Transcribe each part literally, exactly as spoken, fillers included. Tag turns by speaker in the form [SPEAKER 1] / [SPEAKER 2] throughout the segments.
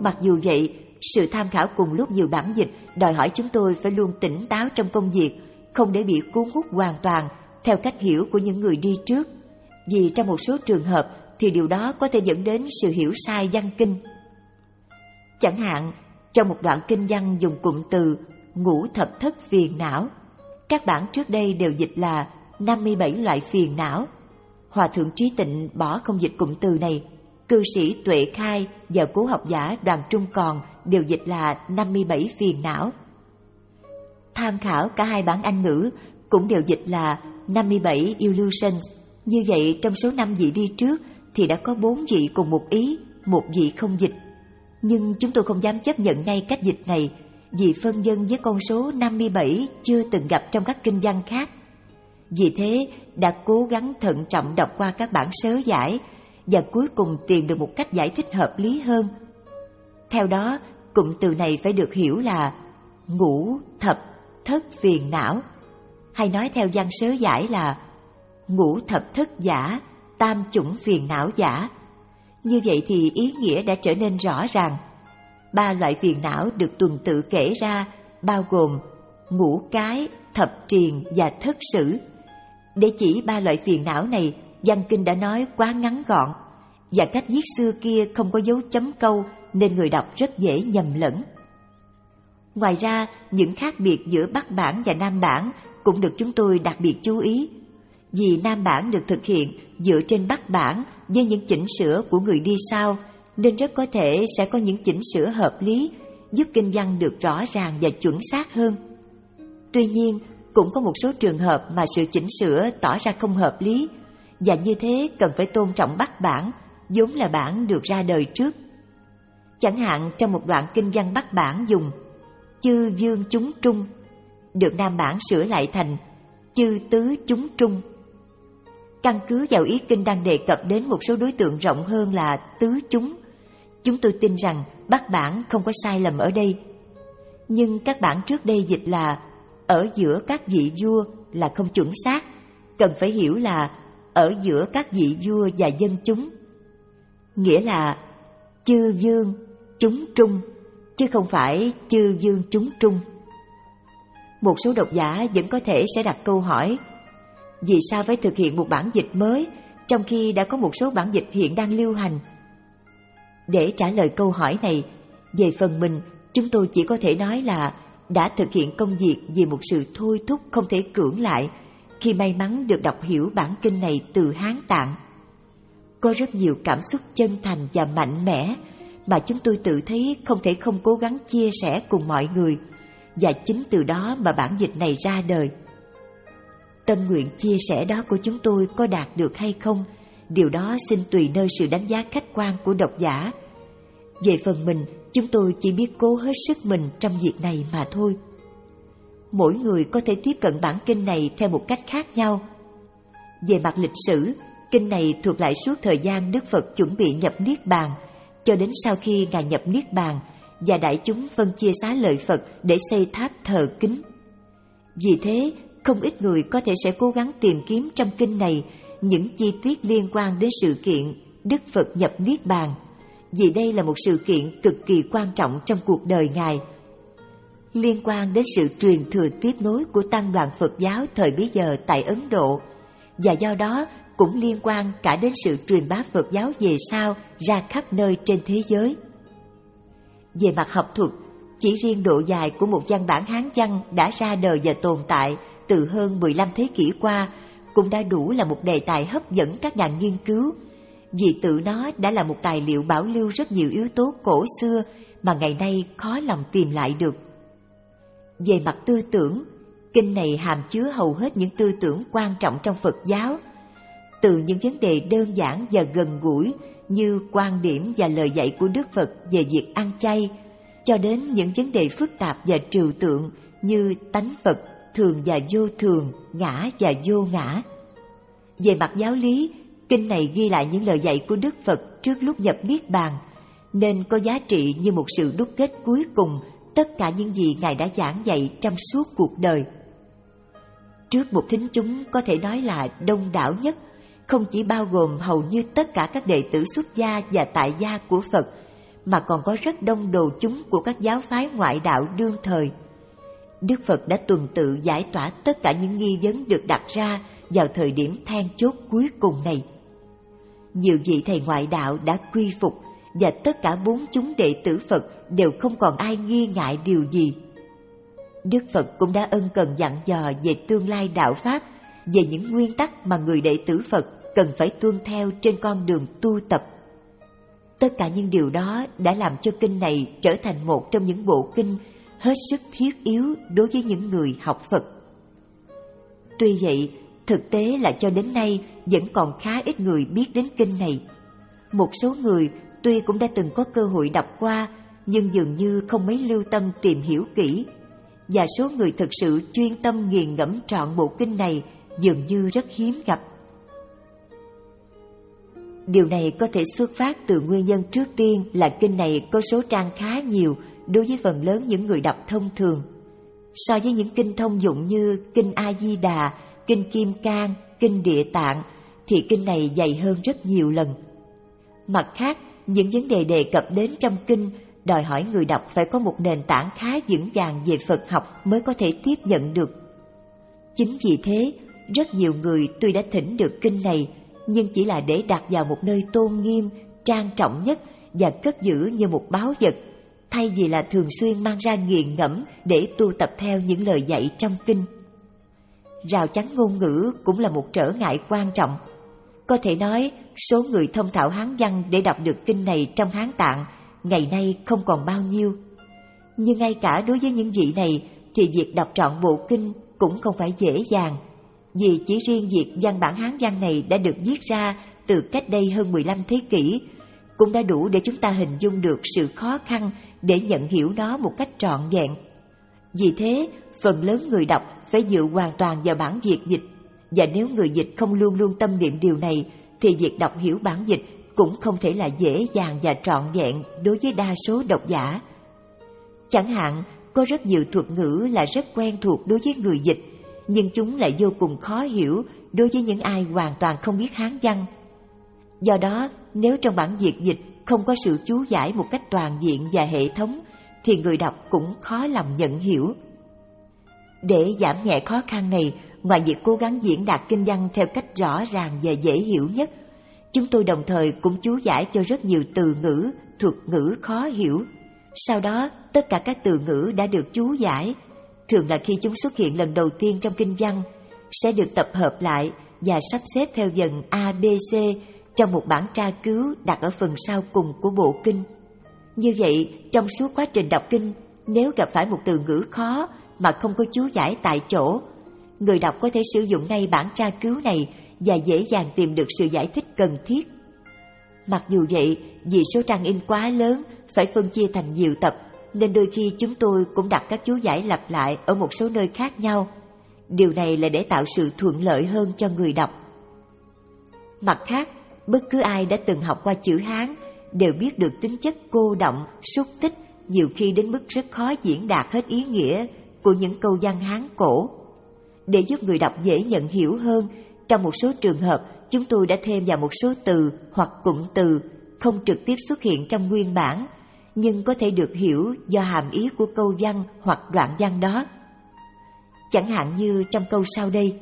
[SPEAKER 1] Mặc dù vậy, sự tham khảo cùng lúc nhiều bản dịch đòi hỏi chúng tôi phải luôn tỉnh táo trong công việc, không để bị cuốn hút hoàn toàn theo cách hiểu của những người đi trước. Vì trong một số trường hợp thì điều đó có thể dẫn đến sự hiểu sai văn kinh. Chẳng hạn, trong một đoạn kinh văn dùng cụm từ ngũ thập thất phiền não, các bản trước đây đều dịch là năm mươi bảy loại phiền não. Hòa thượng Trí Tịnh bỏ không dịch cụm từ này. Cư sĩ Tuệ Khai và cố học giả Đoàn Trung Còn đều dịch là năm mươi bảy phiền não. Tham khảo cả hai bản Anh ngữ cũng đều dịch là năm mươi bảy illusions. Như vậy trong số năm vị đi trước thì đã có bốn vị cùng một ý, một vị không dịch. Nhưng chúng tôi không dám chấp nhận ngay cách dịch này, vì phân vân với con số năm mươi bảy chưa từng gặp trong các kinh văn khác. Vì thế đã cố gắng thận trọng đọc qua các bản sớ giải và cuối cùng tìm được một cách giải thích hợp lý hơn. Theo đó, cụm từ này phải được hiểu là ngũ thập thất phiền não, hay nói theo văn sớ giải là ngũ thập thất giả, tam chủng phiền não giả. Như vậy thì ý nghĩa đã trở nên rõ ràng. Ba loại phiền não được tuần tự kể ra bao gồm ngũ cái, thập triền và thất sử. Để chỉ ba loại phiền não này, văn kinh đã nói quá ngắn gọn, và cách viết xưa kia không có dấu chấm câu nên người đọc rất dễ nhầm lẫn. Ngoài ra, những khác biệt giữa Bắc bản và Nam bản cũng được chúng tôi đặc biệt chú ý. Vì Nam bản được thực hiện dựa trên Bắc bản với những chỉnh sửa của người đi sau, nên rất có thể sẽ có những chỉnh sửa hợp lý, giúp kinh văn được rõ ràng và chuẩn xác hơn. Tuy nhiên, cũng có một số trường hợp mà sự chỉnh sửa tỏ ra không hợp lý, và như thế cần phải tôn trọng Bắc bản, vốn là bản được ra đời trước. Chẳng hạn trong một đoạn kinh văn Bắc bản dùng chư vương chúng trung, được Nam bản sửa lại thành chư tứ chúng trung. Căn cứ vào ý kinh đang đề cập đến một số đối tượng rộng hơn là tứ chúng, chúng tôi tin rằng Bắc bản không có sai lầm ở đây. Nhưng các bản trước đây dịch là ở giữa các vị vua là không chuẩn xác, cần phải hiểu là ở giữa các vị vua và dân chúng. Nghĩa là chư vương chúng trung, chứ không phải chư vương chúng trung. Một số độc giả vẫn có thể sẽ đặt câu hỏi: vì sao phải thực hiện một bản dịch mới trong khi đã có một số bản dịch hiện đang lưu hành? Để trả lời câu hỏi này, về phần mình, chúng tôi chỉ có thể nói là đã thực hiện công việc vì một sự thôi thúc không thể cưỡng lại khi may mắn được đọc hiểu bản kinh này từ Hán Tạng. Có rất nhiều cảm xúc chân thành và mạnh mẽ mà chúng tôi tự thấy không thể không cố gắng chia sẻ cùng mọi người, và chính từ đó mà bản dịch này ra đời. Tâm nguyện chia sẻ đó của chúng tôi có đạt được hay không, điều đó xin tùy nơi sự đánh giá khách quan của độc giả. Về phần mình, chúng tôi chỉ biết cố hết sức mình trong việc này mà thôi. Mỗi người có thể tiếp cận bản kinh này theo một cách khác nhau. Về mặt lịch sử, kinh này thuộc lại suốt thời gian Đức Phật chuẩn bị nhập Niết Bàn, cho đến sau khi Ngài nhập Niết Bàn và đại chúng phân chia xá lợi Phật để xây tháp thờ kính. Vì thế, không ít người có thể sẽ cố gắng tìm kiếm trong kinh này những chi tiết liên quan đến sự kiện Đức Phật nhập Niết Bàn, vì đây là một sự kiện cực kỳ quan trọng trong cuộc đời Ngài, liên quan đến sự truyền thừa tiếp nối của tăng đoàn Phật giáo thời bấy giờ tại Ấn Độ, và do đó cũng liên quan cả đến sự truyền bá Phật giáo về sau ra khắp nơi trên thế giới. Về mặt học thuật, chỉ riêng độ dài của một văn bản Hán văn đã ra đời và tồn tại từ hơn mười lăm thế kỷ qua cũng đã đủ là một đề tài hấp dẫn các nhà nghiên cứu, vì tự nó đã là một tài liệu bảo lưu rất nhiều yếu tố cổ xưa mà ngày nay khó lòng tìm lại được. Về mặt tư tưởng, kinh này hàm chứa hầu hết những tư tưởng quan trọng trong Phật giáo, từ những vấn đề đơn giản và gần gũi như quan điểm và lời dạy của Đức Phật về việc ăn chay, cho đến những vấn đề phức tạp và trừu tượng như tánh Phật, thường và vô thường, ngã và vô ngã. Về mặt giáo lý, kinh này ghi lại những lời dạy của Đức Phật trước lúc nhập Niết Bàn, nên có giá trị như một sự đúc kết cuối cùng tất cả những gì Ngài đã giảng dạy trong suốt cuộc đời. Trước một thính chúng có thể nói là đông đảo nhất, không chỉ bao gồm hầu như tất cả các đệ tử xuất gia và tại gia của Phật, mà còn có rất đông đồ chúng của các giáo phái ngoại đạo đương thời. Đức Phật đã tuần tự giải tỏa tất cả những nghi vấn được đặt ra vào thời điểm then chốt cuối cùng này. Nhiều vị thầy ngoại đạo đã quy phục, và tất cả bốn chúng đệ tử Phật đều không còn ai nghi ngại điều gì. Đức Phật cũng đã ân cần dặn dò về tương lai đạo Pháp, về những nguyên tắc mà người đệ tử Phật cần phải tuân theo trên con đường tu tập. Tất cả những điều đó đã làm cho kinh này trở thành một trong những bộ kinh hết sức thiết yếu đối với những người học Phật. Tuy vậy, thực tế là cho đến nay vẫn còn khá ít người biết đến kinh này. Một số người tuy cũng đã từng có cơ hội đọc qua, nhưng dường như không mấy lưu tâm tìm hiểu kỹ. Và số người thực sự chuyên tâm nghiền ngẫm trọn bộ kinh này dường như rất hiếm gặp. Điều này có thể xuất phát từ nguyên nhân trước tiên là kinh này có số trang khá nhiều đối với phần lớn những người đọc thông thường. So với những kinh thông dụng như kinh A-di-đà, kinh Kim Cang, kinh Địa Tạng, thì kinh này dày hơn rất nhiều lần. Mặt khác, những vấn đề đề cập đến trong kinh đòi hỏi người đọc phải có một nền tảng khá vững vàng về Phật học mới có thể tiếp nhận được. Chính vì thế, rất nhiều người tuy đã thỉnh được kinh này, nhưng chỉ là để đặt vào một nơi tôn nghiêm, trang trọng nhất và cất giữ như một báu vật, thay vì là thường xuyên mang ra nghiền ngẫm để tu tập theo những lời dạy trong kinh. Rào chắn ngôn ngữ cũng là một trở ngại quan trọng. Có thể nói, số người thông thạo Hán văn để đọc được kinh này trong Hán Tạng ngày nay không còn bao nhiêu. Nhưng ngay cả đối với những vị này thì việc đọc trọn bộ kinh cũng không phải dễ dàng, vì chỉ riêng việc văn bản Hán văn này đã được viết ra từ cách đây hơn mười lăm thế kỷ cũng đã đủ để chúng ta hình dung được sự khó khăn để nhận hiểu nó một cách trọn vẹn. Vì thế, phần lớn người đọc phải dựa hoàn toàn vào bản Việt dịch, và nếu người dịch không luôn luôn tâm niệm điều này thì việc đọc hiểu bản dịch cũng không thể là dễ dàng và trọn vẹn đối với đa số độc giả. Chẳng hạn, có rất nhiều thuật ngữ là rất quen thuộc đối với người dịch, nhưng chúng lại vô cùng khó hiểu đối với những ai hoàn toàn không biết Hán văn. Do đó, nếu trong bản Việt dịch không có sự chú giải một cách toàn diện và hệ thống, thì người đọc cũng khó lòng nhận hiểu. Để giảm nhẹ khó khăn này, ngoài việc cố gắng diễn đạt kinh văn theo cách rõ ràng và dễ hiểu nhất, chúng tôi đồng thời cũng chú giải cho rất nhiều từ ngữ, thuật ngữ khó hiểu. Sau đó, tất cả các từ ngữ đã được chú giải, thường là khi chúng xuất hiện lần đầu tiên trong kinh văn, sẽ được tập hợp lại và sắp xếp theo dần A, B, C trong một bản tra cứu đặt ở phần sau cùng của bộ kinh. Như vậy, trong suốt quá trình đọc kinh, nếu gặp phải một từ ngữ khó mà không có chú giải tại chỗ, người đọc có thể sử dụng ngay bản tra cứu này và dễ dàng tìm được sự giải thích cần thiết. Mặc dù vậy, vì số trang in quá lớn, phải phân chia thành nhiều tập, nên đôi khi chúng tôi cũng đặt các chú giải lặp lại ở một số nơi khác nhau. Điều này là để tạo sự thuận lợi hơn cho người đọc. Mặt khác, bất cứ ai đã từng học qua chữ Hán đều biết được tính chất cô động, xúc tích, nhiều khi đến mức rất khó diễn đạt hết ý nghĩa của những câu văn Hán cổ. Để giúp người đọc dễ nhận hiểu hơn, trong một số trường hợp, chúng tôi đã thêm vào một số từ hoặc cụm từ không trực tiếp xuất hiện trong nguyên bản, nhưng có thể được hiểu do hàm ý của câu văn hoặc đoạn văn đó. Chẳng hạn như trong câu sau đây: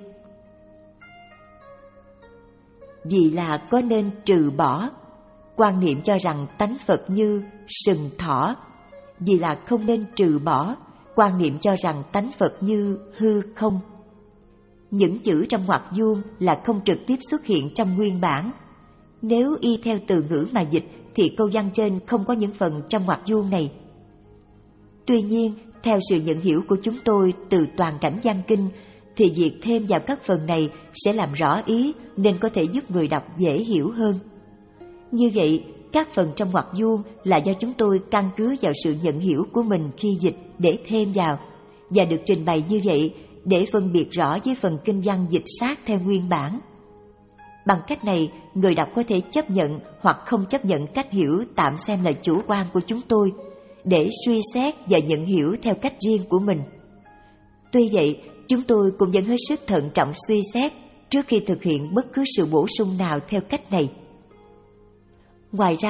[SPEAKER 1] vì là có nên trừ bỏ, quan niệm cho rằng tánh Phật như sừng thỏ. Vì là không nên trừ bỏ, quan niệm cho rằng tánh Phật như hư không. Những chữ trong ngoặc vuông là không trực tiếp xuất hiện trong nguyên bản. Nếu y theo từ ngữ mà dịch thì câu văn trên không có những phần trong ngoặc vuông này. Tuy nhiên, theo sự nhận hiểu của chúng tôi từ toàn cảnh văn kinh, thì việc thêm vào các phần này sẽ làm rõ ý nên có thể giúp người đọc dễ hiểu hơn. Như vậy, các phần trong ngoặc vuông là do chúng tôi căn cứ vào sự nhận hiểu của mình khi dịch để thêm vào, và được trình bày như vậy để phân biệt rõ với phần kinh văn dịch sát theo nguyên bản. Bằng cách này, người đọc có thể chấp nhận hoặc không chấp nhận cách hiểu tạm xem là chủ quan của chúng tôi, để suy xét và nhận hiểu theo cách riêng của mình. Tuy vậy, chúng tôi cũng vẫn hết sức thận trọng suy xét trước khi thực hiện bất cứ sự bổ sung nào theo cách này. Ngoài ra,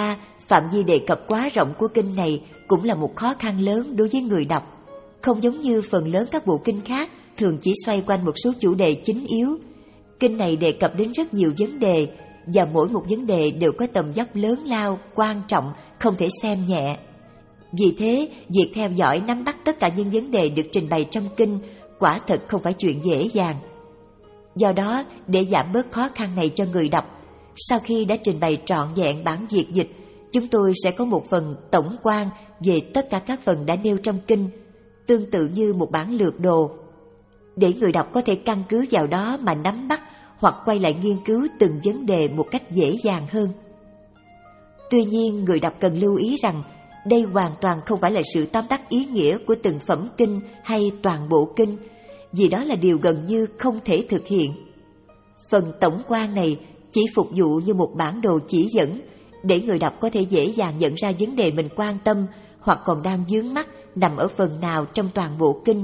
[SPEAKER 1] phạm vi đề cập quá rộng của kinh này cũng là một khó khăn lớn đối với người đọc. Không giống như phần lớn các bộ kinh khác thường chỉ xoay quanh một số chủ đề chính yếu. Kinh này đề cập đến rất nhiều vấn đề, và mỗi một vấn đề đều có tầm vóc lớn lao, quan trọng, không thể xem nhẹ. Vì thế, việc theo dõi nắm bắt tất cả những vấn đề được trình bày trong kinh quả thật không phải chuyện dễ dàng. Do đó, để giảm bớt khó khăn này cho người đọc, sau khi đã trình bày trọn vẹn bản Việt dịch, chúng tôi sẽ có một phần tổng quan về tất cả các phần đã nêu trong kinh, tương tự như một bản lược đồ, để người đọc có thể căn cứ vào đó mà nắm bắt hoặc quay lại nghiên cứu từng vấn đề một cách dễ dàng hơn. Tuy nhiên, người đọc cần lưu ý rằng đây hoàn toàn không phải là sự tóm tắt ý nghĩa của từng phẩm kinh hay toàn bộ kinh, vì đó là điều gần như không thể thực hiện. Phần tổng quan này chỉ phục vụ như một bản đồ chỉ dẫn, để người đọc có thể dễ dàng nhận ra vấn đề mình quan tâm hoặc còn đang vướng mắc nằm ở phần nào trong toàn bộ kinh.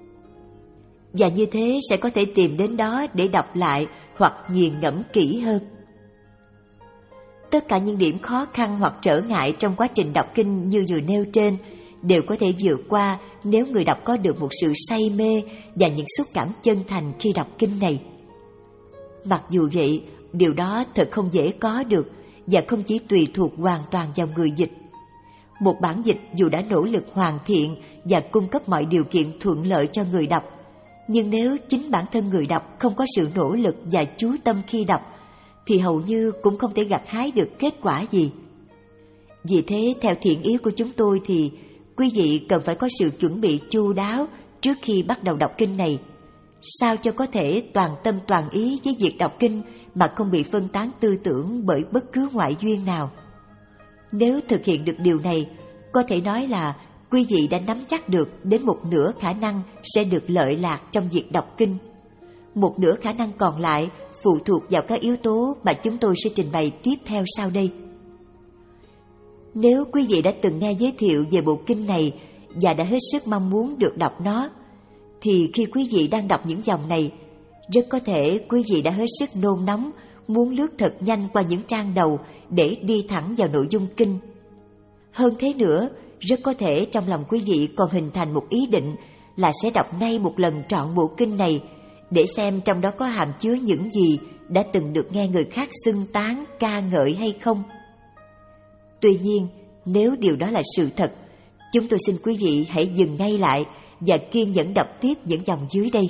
[SPEAKER 1] Và như thế sẽ có thể tìm đến đó để đọc lại hoặc nghiền ngẫm kỹ hơn. Tất cả những điểm khó khăn hoặc trở ngại trong quá trình đọc kinh như vừa nêu trên đều có thể vượt qua nếu người đọc có được một sự say mê và những xúc cảm chân thành khi đọc kinh này. Mặc dù vậy, điều đó thật không dễ có được và không chỉ tùy thuộc hoàn toàn vào người dịch. Một bản dịch dù đã nỗ lực hoàn thiện và cung cấp mọi điều kiện thuận lợi cho người đọc, nhưng nếu chính bản thân người đọc không có sự nỗ lực và chú tâm khi đọc, thì hầu như cũng không thể gặt hái được kết quả gì. Vì thế, theo thiện ý của chúng tôi thì quý vị cần phải có sự chuẩn bị chu đáo trước khi bắt đầu đọc kinh này, sao cho có thể toàn tâm toàn ý với việc đọc kinh mà không bị phân tán tư tưởng bởi bất cứ ngoại duyên nào. Nếu thực hiện được điều này, có thể nói là quý vị đã nắm chắc được đến một nửa khả năng sẽ được lợi lạc trong việc đọc kinh. Một nửa khả năng còn lại phụ thuộc vào các yếu tố mà chúng tôi sẽ trình bày tiếp theo sau đây. Nếu quý vị đã từng nghe giới thiệu về bộ kinh này và đã hết sức mong muốn được đọc nó, thì khi quý vị đang đọc những dòng này, rất có thể quý vị đã hết sức nôn nóng, muốn lướt thật nhanh qua những trang đầu để đi thẳng vào nội dung kinh. Hơn thế nữa, rất có thể trong lòng quý vị còn hình thành một ý định là sẽ đọc ngay một lần trọn bộ kinh này để xem trong đó có hàm chứa những gì đã từng được nghe người khác xưng tán, ca ngợi hay không. Tuy nhiên, nếu điều đó là sự thật, chúng tôi xin quý vị hãy dừng ngay lại và kiên nhẫn đọc tiếp những dòng dưới đây.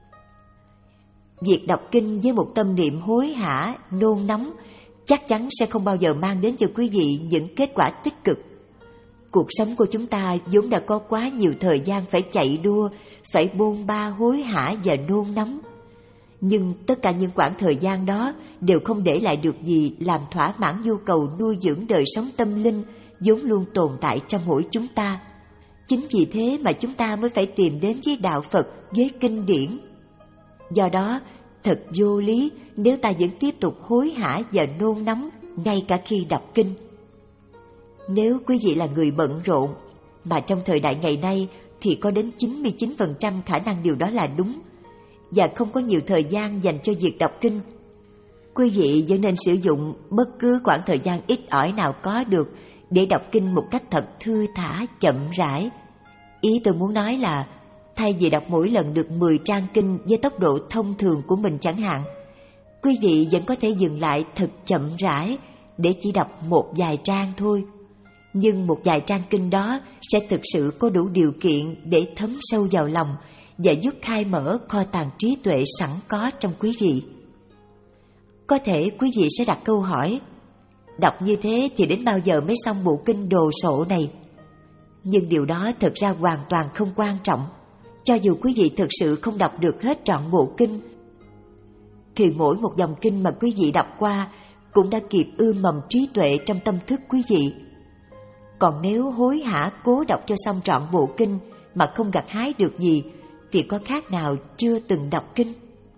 [SPEAKER 1] Việc đọc kinh với một tâm niệm hối hả, nôn nóng chắc chắn sẽ không bao giờ mang đến cho quý vị những kết quả tích cực. Cuộc sống của chúng ta vốn đã có quá nhiều thời gian phải chạy đua, phải bôn ba hối hả và nôn nóng. Nhưng tất cả những quãng thời gian đó đều không để lại được gì làm thỏa mãn nhu cầu nuôi dưỡng đời sống tâm linh vốn luôn tồn tại trong mỗi chúng ta. Chính vì thế mà chúng ta mới phải tìm đến với đạo Phật, với kinh điển. Do đó, thật vô lý nếu ta vẫn tiếp tục hối hả và nôn nóng ngay cả khi đọc kinh. Nếu quý vị là người bận rộn, mà trong thời đại ngày nay thì có đến chín mươi chín phần trăm khả năng điều đó là đúng, và không có nhiều thời gian dành cho việc đọc kinh, quý vị vẫn nên sử dụng bất cứ khoảng thời gian ít ỏi nào có được để đọc kinh một cách thật thư thả, chậm rãi. Ý tôi muốn nói là thay vì đọc mỗi lần được mười trang kinh với tốc độ thông thường của mình chẳng hạn, quý vị vẫn có thể dừng lại thật chậm rãi để chỉ đọc một vài trang thôi. Nhưng một vài trang kinh đó sẽ thực sự có đủ điều kiện để thấm sâu vào lòng và giúp khai mở kho tàng trí tuệ sẵn có trong quý vị. Có thể quý vị sẽ đặt câu hỏi, đọc như thế thì đến bao giờ mới xong bộ kinh đồ sộ này? Nhưng điều đó thực ra hoàn toàn không quan trọng. Cho dù quý vị thực sự không đọc được hết trọn bộ kinh, thì mỗi một dòng kinh mà quý vị đọc qua cũng đã kịp ươm mầm trí tuệ trong tâm thức quý vị. Còn nếu hối hả cố đọc cho xong trọn bộ kinh mà không gặt hái được gì, thì có khác nào chưa từng đọc kinh?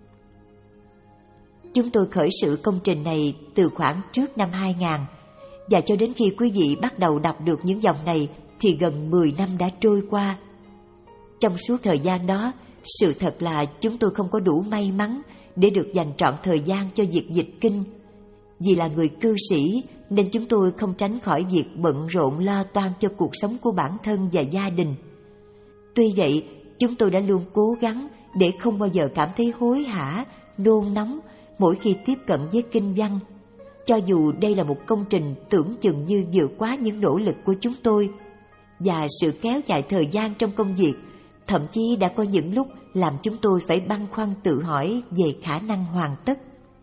[SPEAKER 1] Chúng tôi khởi sự công trình này từ khoảng trước năm hai nghìn, và cho đến khi quý vị bắt đầu đọc được những dòng này thì gần mười năm đã trôi qua. Trong suốt thời gian đó, sự thật là chúng tôi không có đủ may mắn để được dành trọn thời gian cho việc dịch kinh. Vì là người cư sĩ, nên chúng tôi không tránh khỏi việc bận rộn lo toan cho cuộc sống của bản thân và gia đình. Tuy vậy, chúng tôi đã luôn cố gắng để không bao giờ cảm thấy hối hả, nôn nóng mỗi khi tiếp cận với kinh văn. Cho dù đây là một công trình tưởng chừng như vượt quá những nỗ lực của chúng tôi, và sự kéo dài thời gian trong công việc thậm chí đã có những lúc làm chúng tôi phải băn khoăn tự hỏi về khả năng hoàn tất.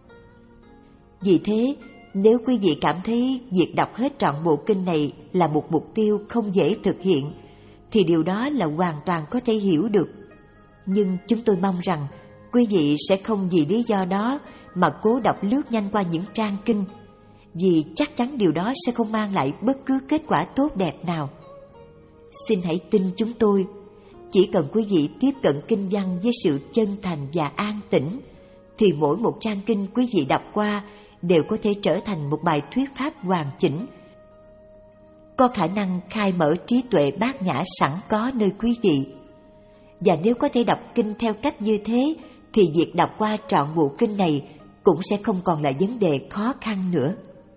[SPEAKER 1] Vì thế, nếu quý vị cảm thấy việc đọc hết trọn bộ kinh này là một mục tiêu không dễ thực hiện, thì điều đó là hoàn toàn có thể hiểu được. Nhưng chúng tôi mong rằng quý vị sẽ không vì lý do đó mà cố đọc lướt nhanh qua những trang kinh, vì chắc chắn điều đó sẽ không mang lại bất cứ kết quả tốt đẹp nào. Xin hãy tin chúng tôi, chỉ cần quý vị tiếp cận kinh văn với sự chân thành và an tĩnh, thì mỗi một trang kinh quý vị đọc qua đều có thể trở thành một bài thuyết pháp hoàn chỉnh, có khả năng khai mở trí tuệ bát nhã sẵn có nơi quý vị. Và nếu có thể đọc kinh theo cách như thế, thì việc đọc qua trọn bộ kinh này cũng sẽ không còn là vấn đề khó khăn nữa.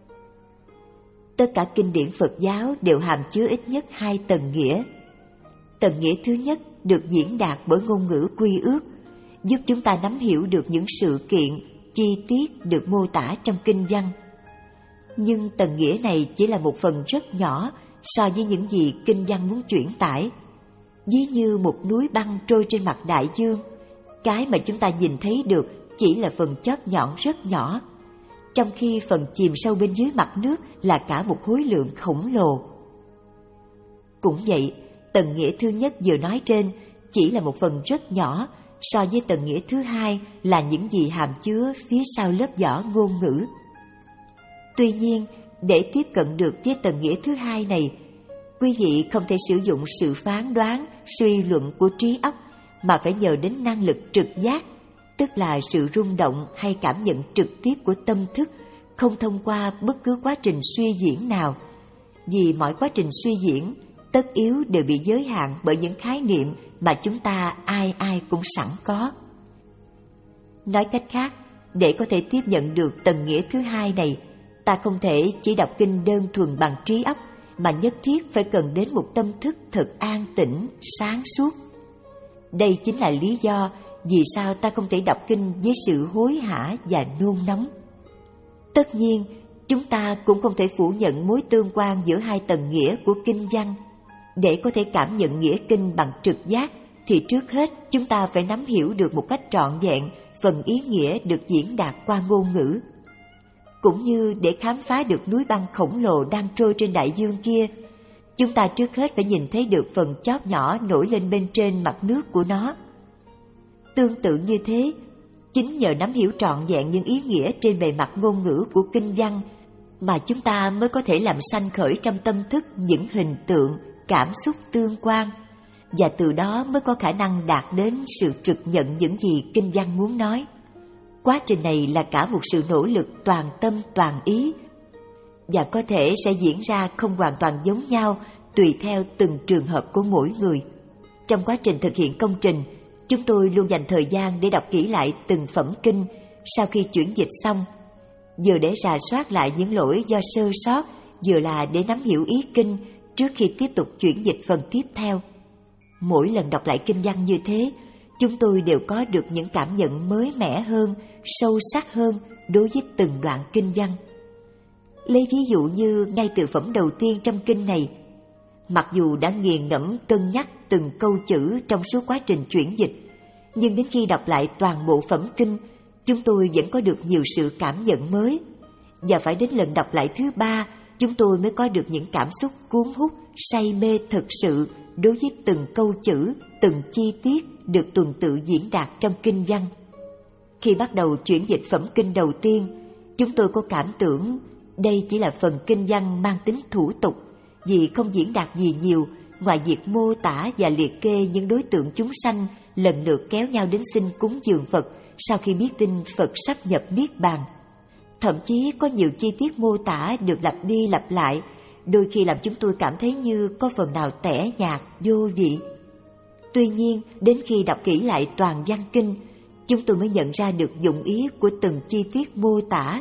[SPEAKER 1] Tất cả kinh điển Phật giáo đều hàm chứa ít nhất hai tầng nghĩa. Tầng nghĩa thứ nhất được diễn đạt bởi ngôn ngữ quy ước, giúp chúng ta nắm hiểu được những sự kiện, chi tiết được mô tả trong kinh văn. Nhưng tầng nghĩa này chỉ là một phần rất nhỏ so với những gì kinh văn muốn chuyển tải. Ví như một núi băng trôi trên mặt đại dương, cái mà chúng ta nhìn thấy được chỉ là phần chóp nhọn rất nhỏ, trong khi phần chìm sâu bên dưới mặt nước là cả một khối lượng khổng lồ. Cũng vậy, tầng nghĩa thứ nhất vừa nói trên chỉ là một phần rất nhỏ so với tầng nghĩa thứ hai là những gì hàm chứa phía sau lớp vỏ ngôn ngữ. Tuy nhiên, để tiếp cận được với tầng nghĩa thứ hai này, quý vị không thể sử dụng sự phán đoán, suy luận của trí óc, mà phải nhờ đến năng lực trực giác, tức là sự rung động hay cảm nhận trực tiếp của tâm thức, không thông qua bất cứ quá trình suy diễn nào. Vì mọi quá trình suy diễn, tất yếu đều bị giới hạn bởi những khái niệm mà chúng ta ai ai cũng sẵn có. Nói cách khác, để có thể tiếp nhận được tầng nghĩa thứ hai này, ta không thể chỉ đọc kinh đơn thuần bằng trí óc, mà nhất thiết phải cần đến một tâm thức thật an tĩnh, sáng suốt. Đây chính là lý do vì sao ta không thể đọc kinh với sự hối hả và nôn nóng. Tất nhiên, chúng ta cũng không thể phủ nhận mối tương quan giữa hai tầng nghĩa của kinh văn. Để có thể cảm nhận nghĩa kinh bằng trực giác, thì trước hết chúng ta phải nắm hiểu được một cách trọn vẹn phần ý nghĩa được diễn đạt qua ngôn ngữ. Cũng như để khám phá được núi băng khổng lồ đang trôi trên đại dương kia, chúng ta trước hết phải nhìn thấy được phần chóp nhỏ nổi lên bên trên mặt nước của nó. Tương tự như thế, chính nhờ nắm hiểu trọn vẹn những ý nghĩa trên bề mặt ngôn ngữ của kinh văn mà chúng ta mới có thể làm sanh khởi trong tâm thức những hình tượng, cảm xúc tương quan, và từ đó mới có khả năng đạt đến sự trực nhận những gì kinh văn muốn nói. Quá trình này là cả một sự nỗ lực toàn tâm toàn ý, và có thể sẽ diễn ra không hoàn toàn giống nhau tùy theo từng trường hợp của mỗi người. Trong quá trình thực hiện công trình, chúng tôi luôn dành thời gian để đọc kỹ lại từng phẩm kinh sau khi chuyển dịch xong, vừa để rà soát lại những lỗi do sơ sót, vừa là để nắm hiểu ý kinh trước khi tiếp tục chuyển dịch phần tiếp theo. Mỗi lần đọc lại kinh văn như thế, chúng tôi đều có được những cảm nhận mới mẻ hơn, sâu sắc hơn đối với từng đoạn kinh văn. Lấy ví dụ như ngay từ phẩm đầu tiên trong kinh này, mặc dù đã nghiền ngẫm cân nhắc từng câu chữ trong suốt quá trình chuyển dịch, nhưng đến khi đọc lại toàn bộ phẩm kinh, chúng tôi vẫn có được nhiều sự cảm nhận mới. Và phải đến lần đọc lại thứ ba, chúng tôi mới có được những cảm xúc cuốn hút, say mê thực sự đối với từng câu chữ, từng chi tiết được tuần tự diễn đạt trong kinh văn. Khi bắt đầu chuyển dịch phẩm kinh đầu tiên, chúng tôi có cảm tưởng đây chỉ là phần kinh văn mang tính thủ tục, vì không diễn đạt gì nhiều ngoài việc mô tả và liệt kê những đối tượng chúng sanh lần lượt kéo nhau đến xin cúng dường Phật sau khi biết tin Phật sắp nhập Niết Bàn. Thậm chí có nhiều chi tiết mô tả được lặp đi lặp lại, đôi khi làm chúng tôi cảm thấy như có phần nào tẻ nhạt, vô vị. Tuy nhiên, đến khi đọc kỹ lại toàn văn kinh, chúng tôi mới nhận ra được dụng ý của từng chi tiết mô tả,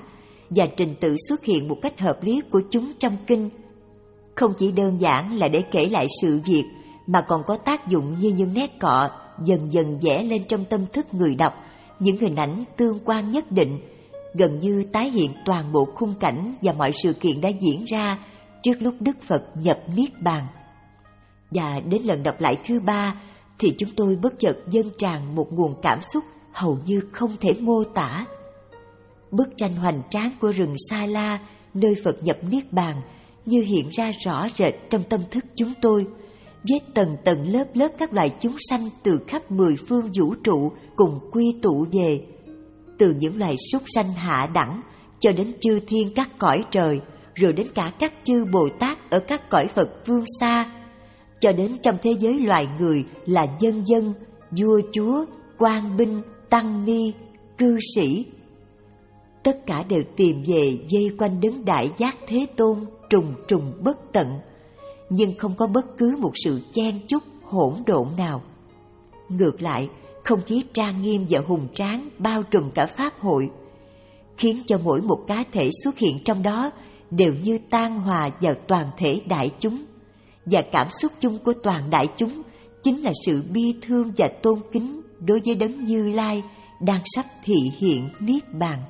[SPEAKER 1] và trình tự xuất hiện một cách hợp lý của chúng trong kinh. Không chỉ đơn giản là để kể lại sự việc, mà còn có tác dụng như những nét cọ dần dần vẽ lên trong tâm thức người đọc những hình ảnh tương quan nhất định, gần như tái hiện toàn bộ khung cảnh và mọi sự kiện đã diễn ra trước lúc Đức Phật nhập Niết Bàn. Và đến lần đọc lại thứ ba thì chúng tôi bất chợt dâng tràn một nguồn cảm xúc hầu như không thể mô tả. Bức tranh hoành tráng của rừng Sa La nơi Phật nhập Niết Bàn như hiện ra rõ rệt trong tâm thức chúng tôi, với tầng tầng lớp lớp các loài chúng sanh từ khắp mười phương vũ trụ cùng quy tụ về, từ những loài súc sanh hạ đẳng cho đến chư thiên các cõi trời, rồi đến cả các chư Bồ Tát ở các cõi Phật phương xa, cho đến trong thế giới loài người là dân dân, vua chúa, quan binh, tăng ni, cư sĩ. Tất cả đều tìm về vây quanh đấng Đại Giác Thế Tôn trùng trùng bất tận, nhưng không có bất cứ một sự chen chúc hỗn độn nào. Ngược lại, không khí trang nghiêm và hùng tráng bao trùm cả pháp hội, khiến cho mỗi một cá thể xuất hiện trong đó đều như tan hòa vào toàn thể đại chúng, và cảm xúc chung của toàn đại chúng chính là sự bi thương và tôn kính đối với đấng Như Lai đang sắp thị hiện Niết Bàn.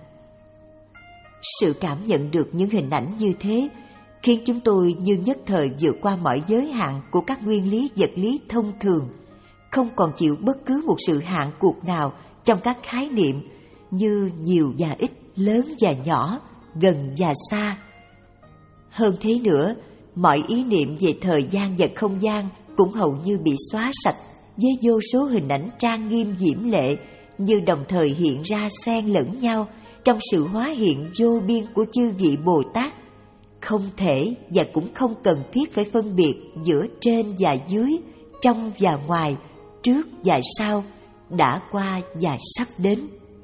[SPEAKER 1] Sự cảm nhận được những hình ảnh như thế khiến chúng tôi như nhất thời vượt qua mọi giới hạn của các nguyên lý vật lý thông thường, không còn chịu bất cứ một sự hạn cuộc nào trong các khái niệm như nhiều và ít, lớn và nhỏ, gần và xa. Hơn thế nữa, mọi ý niệm về thời gian và không gian cũng hầu như bị xóa sạch với vô số hình ảnh trang nghiêm diễm lệ như đồng thời hiện ra xen lẫn nhau trong sự hóa hiện vô biên của chư vị Bồ Tát. Không thể và cũng không cần thiết phải phân biệt giữa trên và dưới, trong và ngoài, trước và sau, đã qua và sắp đến.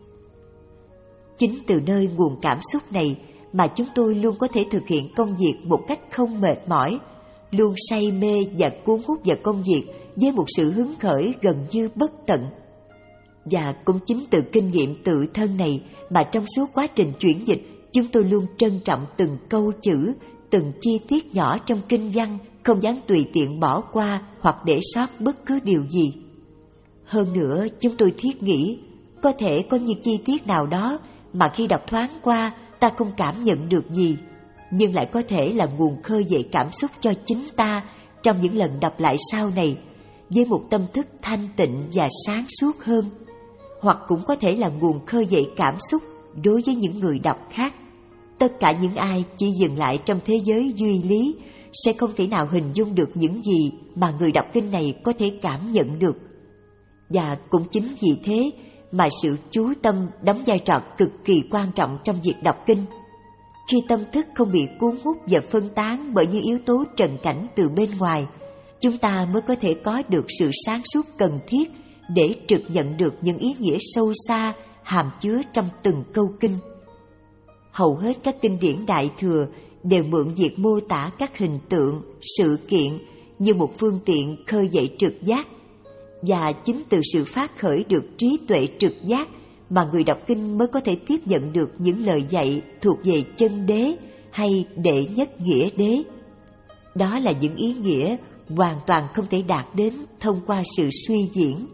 [SPEAKER 1] Chính từ nơi nguồn cảm xúc này mà chúng tôi luôn có thể thực hiện công việc một cách không mệt mỏi, luôn say mê và cuốn hút vào công việc với một sự hứng khởi gần như bất tận. Và cũng chính từ kinh nghiệm tự thân này mà trong suốt quá trình chuyển dịch, chúng tôi luôn trân trọng từng câu chữ, từng chi tiết nhỏ trong kinh văn, không dám tùy tiện bỏ qua hoặc để sót bất cứ điều gì. Hơn nữa, chúng tôi thiết nghĩ có thể có những chi tiết nào đó mà khi đọc thoáng qua ta không cảm nhận được gì, nhưng lại có thể là nguồn khơi dậy cảm xúc cho chính ta trong những lần đọc lại sau này, với một tâm thức thanh tịnh và sáng suốt hơn, hoặc cũng có thể là nguồn khơi dậy cảm xúc đối với những người đọc khác. Tất cả những ai chỉ dừng lại trong thế giới duy lý sẽ không thể nào hình dung được những gì mà người đọc kinh này có thể cảm nhận được. Và cũng chính vì thế mà sự chú tâm đóng vai trò cực kỳ quan trọng trong việc đọc kinh. Khi tâm thức không bị cuốn hút và phân tán bởi những yếu tố trần cảnh từ bên ngoài, chúng ta mới có thể có được sự sáng suốt cần thiết để trực nhận được những ý nghĩa sâu xa hàm chứa trong từng câu kinh. Hầu hết các kinh điển Đại Thừa đều mượn việc mô tả các hình tượng, sự kiện như một phương tiện khơi dậy trực giác, và chính từ sự phát khởi được trí tuệ trực giác mà người đọc kinh mới có thể tiếp nhận được những lời dạy thuộc về chân đế hay đệ nhất nghĩa đế. Đó là những ý nghĩa hoàn toàn không thể đạt đến thông qua sự suy diễn.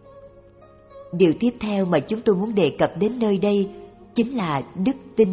[SPEAKER 1] Điều tiếp theo mà chúng tôi muốn đề cập đến nơi đây chính là đức tin.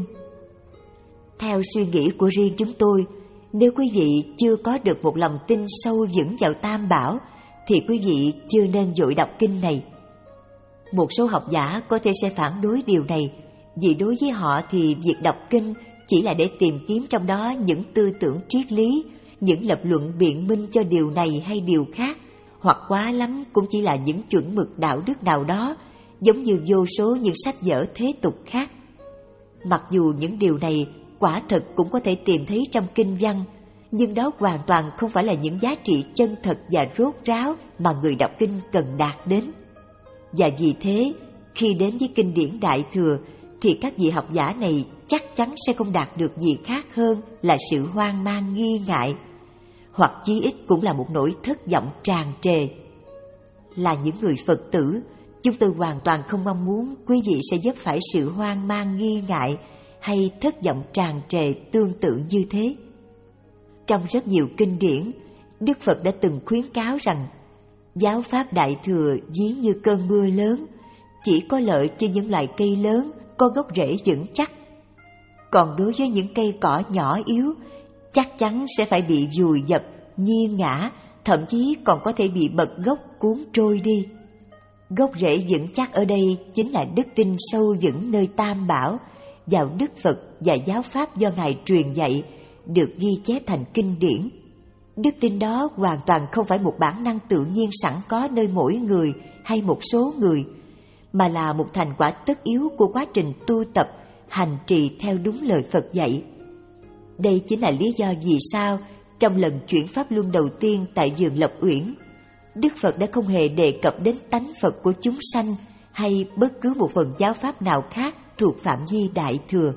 [SPEAKER 1] Theo suy nghĩ của riêng chúng tôi, nếu quý vị chưa có được một lòng tin sâu vững vào Tam Bảo, thì quý vị chưa nên vội đọc kinh này. Một số học giả có thể sẽ phản đối điều này, vì đối với họ thì việc đọc kinh chỉ là để tìm kiếm trong đó những tư tưởng triết lý, những lập luận biện minh cho điều này hay điều khác, hoặc quá lắm cũng chỉ là những chuẩn mực đạo đức nào đó, giống như vô số những sách vở thế tục khác. Mặc dù những điều này quả thật cũng có thể tìm thấy trong kinh văn, nhưng đó hoàn toàn không phải là những giá trị chân thật và rốt ráo mà người đọc kinh cần đạt đến. Và vì thế, khi đến với kinh điển Đại Thừa, thì các vị học giả này chắc chắn sẽ không đạt được gì khác hơn là sự hoang mang nghi ngại, hoặc chí ít cũng là một nỗi thất vọng tràn trề. Là những người Phật tử, chúng tôi hoàn toàn không mong muốn quý vị sẽ vấp phải sự hoang mang nghi ngại hay thất vọng tràn trề tương tự như thế. Trong rất nhiều kinh điển, Đức Phật đã từng khuyến cáo rằng giáo pháp Đại Thừa ví như cơn mưa lớn, chỉ có lợi cho những loài cây lớn có gốc rễ vững chắc. Còn đối với những cây cỏ nhỏ yếu, chắc chắn sẽ phải bị vùi dập, nghiêng ngã, thậm chí còn có thể bị bật gốc cuốn trôi đi. Gốc rễ vững chắc ở đây chính là đức tin sâu vững nơi Tam Bảo vào Đức Phật và giáo pháp do Ngài truyền dạy, được ghi chép thành kinh điển. Đức tin đó hoàn toàn không phải một bản năng tự nhiên sẵn có nơi mỗi người hay một số người, mà là một thành quả tất yếu của quá trình tu tập, hành trì theo đúng lời Phật dạy. Đây chính là lý do vì sao trong lần chuyển pháp luân đầu tiên tại vườn Lộc Uyển, Đức Phật đã không hề đề cập đến tánh Phật của chúng sanh hay bất cứ một phần giáo pháp nào khác thuộc phạm vi Đại Thừa.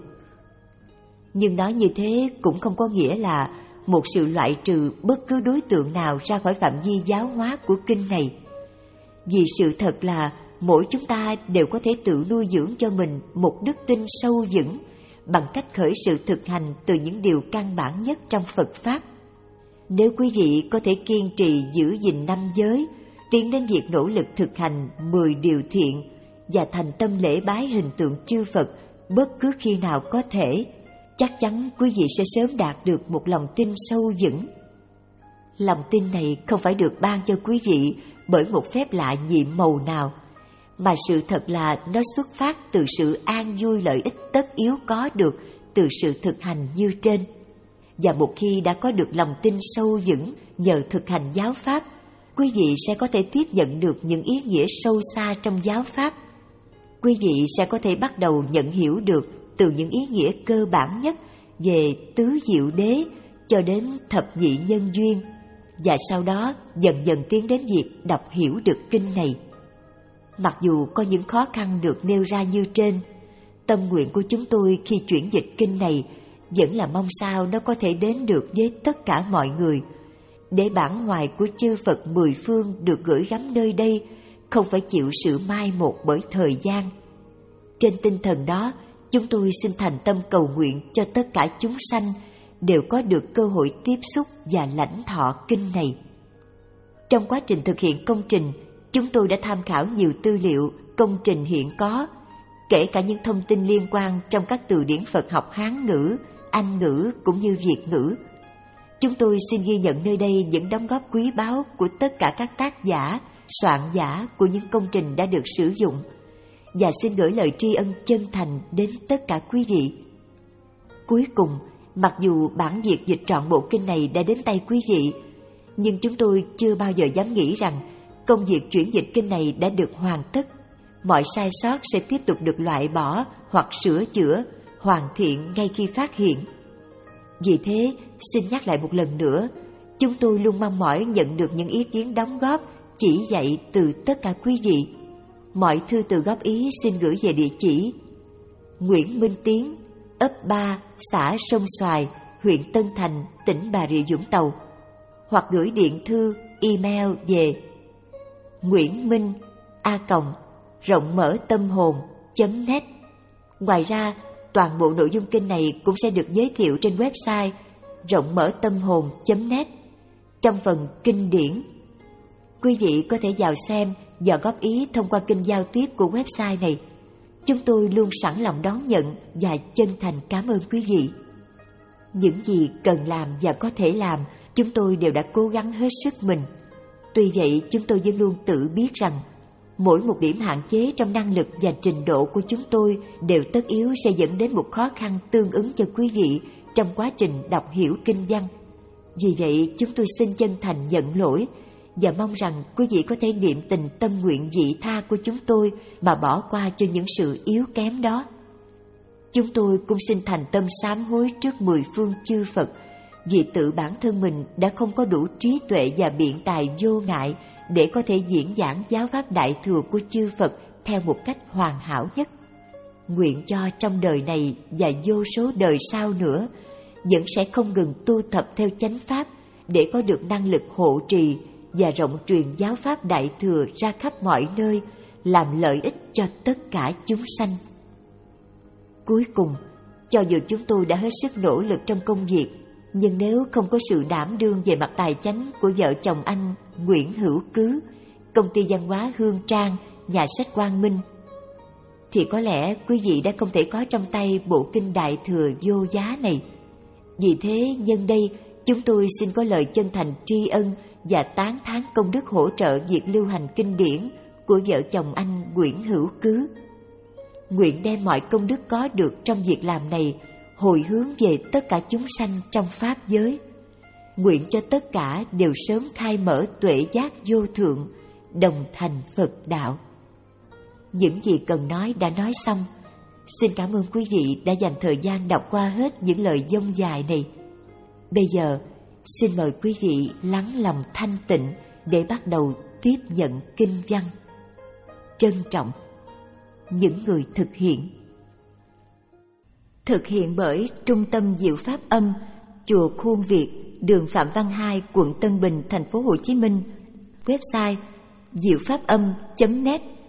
[SPEAKER 1] Nhưng nói như thế cũng không có nghĩa là một sự loại trừ bất cứ đối tượng nào ra khỏi phạm vi giáo hóa của kinh này. Vì sự thật là mỗi chúng ta đều có thể tự nuôi dưỡng cho mình một đức tin sâu vững bằng cách khởi sự thực hành từ những điều căn bản nhất trong Phật Pháp. Nếu quý vị có thể kiên trì giữ gìn năm giới, tiến đến việc nỗ lực thực hành mười điều thiện và thành tâm lễ bái hình tượng chư Phật bất cứ khi nào có thể, chắc chắn quý vị sẽ sớm đạt được một lòng tin sâu vững. Lòng tin này không phải được ban cho quý vị bởi một phép lạ nhiệm màu nào, mà sự thật là nó xuất phát từ sự an vui lợi ích tất yếu có được từ sự thực hành như trên. Và một khi đã có được lòng tin sâu vững nhờ thực hành giáo pháp, quý vị sẽ có thể tiếp nhận được những ý nghĩa sâu xa trong giáo pháp. Quý vị sẽ có thể bắt đầu nhận hiểu được từ những ý nghĩa cơ bản nhất về tứ diệu đế cho đến thập nhị nhân duyên, và sau đó dần dần tiến đến việc đọc hiểu được kinh này. Mặc dù có những khó khăn được nêu ra như trên, tâm nguyện của chúng tôi khi chuyển dịch kinh này vẫn là mong sao nó có thể đến được với tất cả mọi người, để bản hoài của chư Phật mười phương được gửi gắm nơi đây không phải chịu sự mai một bởi thời gian. Trên tinh thần đó, chúng tôi xin thành tâm cầu nguyện cho tất cả chúng sanh đều có được cơ hội tiếp xúc và lãnh thọ kinh này. Trong quá trình thực hiện công trình, chúng tôi đã tham khảo nhiều tư liệu, công trình hiện có, kể cả những thông tin liên quan trong các từ điển Phật học Hán ngữ, Anh ngữ cũng như Việt ngữ. Chúng tôi xin ghi nhận nơi đây những đóng góp quý báu của tất cả các tác giả, soạn giả của những công trình đã được sử dụng, và xin gửi lời tri ân chân thành đến tất cả quý vị. Cuối cùng, mặc dù bản việt dịch trọn bộ kinh này đã đến tay quý vị, nhưng chúng tôi chưa bao giờ dám nghĩ rằng công việc chuyển dịch kinh này đã được hoàn tất. Mọi sai sót sẽ tiếp tục được loại bỏ hoặc sửa chữa, hoàn thiện ngay khi phát hiện. Vì thế, xin nhắc lại một lần nữa, chúng tôi luôn mong mỏi nhận được những ý kiến đóng góp, chỉ dạy từ tất cả quý vị. Mọi thư từ góp ý xin gửi về địa chỉ Nguyễn Minh Tiến, ấp ba, xã Sông Xoài, huyện Tân Thành, tỉnh Bà Rịa Vũng Tàu, hoặc gửi điện thư email về Nguyễn Minh a còng rộng mở tâm hồn chấm net. Ngoài ra, toàn bộ nội dung kinh này cũng sẽ được giới thiệu trên website rộng mở tâm hồn chấm net trong phần kinh điển. Quý vị có thể vào xem và góp ý thông qua kênh giao tiếp của website này. Chúng tôi luôn sẵn lòng đón nhận và chân thành cảm ơn quý vị. Những gì cần làm và có thể làm, chúng tôi đều đã cố gắng hết sức mình. Tuy vậy, chúng tôi vẫn luôn tự biết rằng mỗi một điểm hạn chế trong năng lực và trình độ của chúng tôi đều tất yếu sẽ dẫn đến một khó khăn tương ứng cho quý vị trong quá trình đọc hiểu kinh văn. Vì vậy, chúng tôi xin chân thành nhận lỗi và mong rằng quý vị có thể niệm tình tâm nguyện vị tha của chúng tôi mà bỏ qua cho những sự yếu kém đó. Chúng tôi cũng xin thành tâm sám hối trước mười phương chư Phật vì tự bản thân mình đã không có đủ trí tuệ và biện tài vô ngại để có thể diễn giảng giáo pháp đại thừa của chư Phật theo một cách hoàn hảo nhất. Nguyện cho trong đời này và vô số đời sau nữa vẫn sẽ không ngừng tu tập theo chánh pháp để có được năng lực hộ trì và rộng truyền giáo pháp đại thừa ra khắp mọi nơi, làm lợi ích cho tất cả chúng sanh. Cuối cùng, cho dù chúng tôi đã hết sức nỗ lực trong công việc, nhưng nếu không có sự đảm đương về mặt tài chánh của vợ chồng anh Nguyễn Hữu Cứ, công ty văn hóa Hương Trang, nhà sách Quang Minh, thì có lẽ quý vị đã không thể có trong tay bộ kinh Đại Thừa vô giá này. Vì thế, nhân đây, chúng tôi xin có lời chân thành tri ân và tán thán công đức hỗ trợ việc lưu hành kinh điển của vợ chồng anh Nguyễn Hữu Cứ. Nguyện đem mọi công đức có được trong việc làm này hồi hướng về tất cả chúng sanh trong pháp giới. Nguyện cho tất cả đều sớm khai mở tuệ giác vô thượng, đồng thành Phật đạo. Những gì cần nói đã nói xong. Xin cảm ơn quý vị đã dành thời gian đọc qua hết những lời dông dài này. Bây giờ, xin mời quý vị lắng lòng thanh tịnh để bắt đầu tiếp nhận kinh văn. Trân trọng, những người thực hiện. Thực hiện bởi Trung tâm Diệu Pháp Âm, Chùa Khuôn Việt, đường Phạm Văn Hai, quận Tân Bình, thành phố Hồ Chí Minh. Website diệu pháp âm chấm net.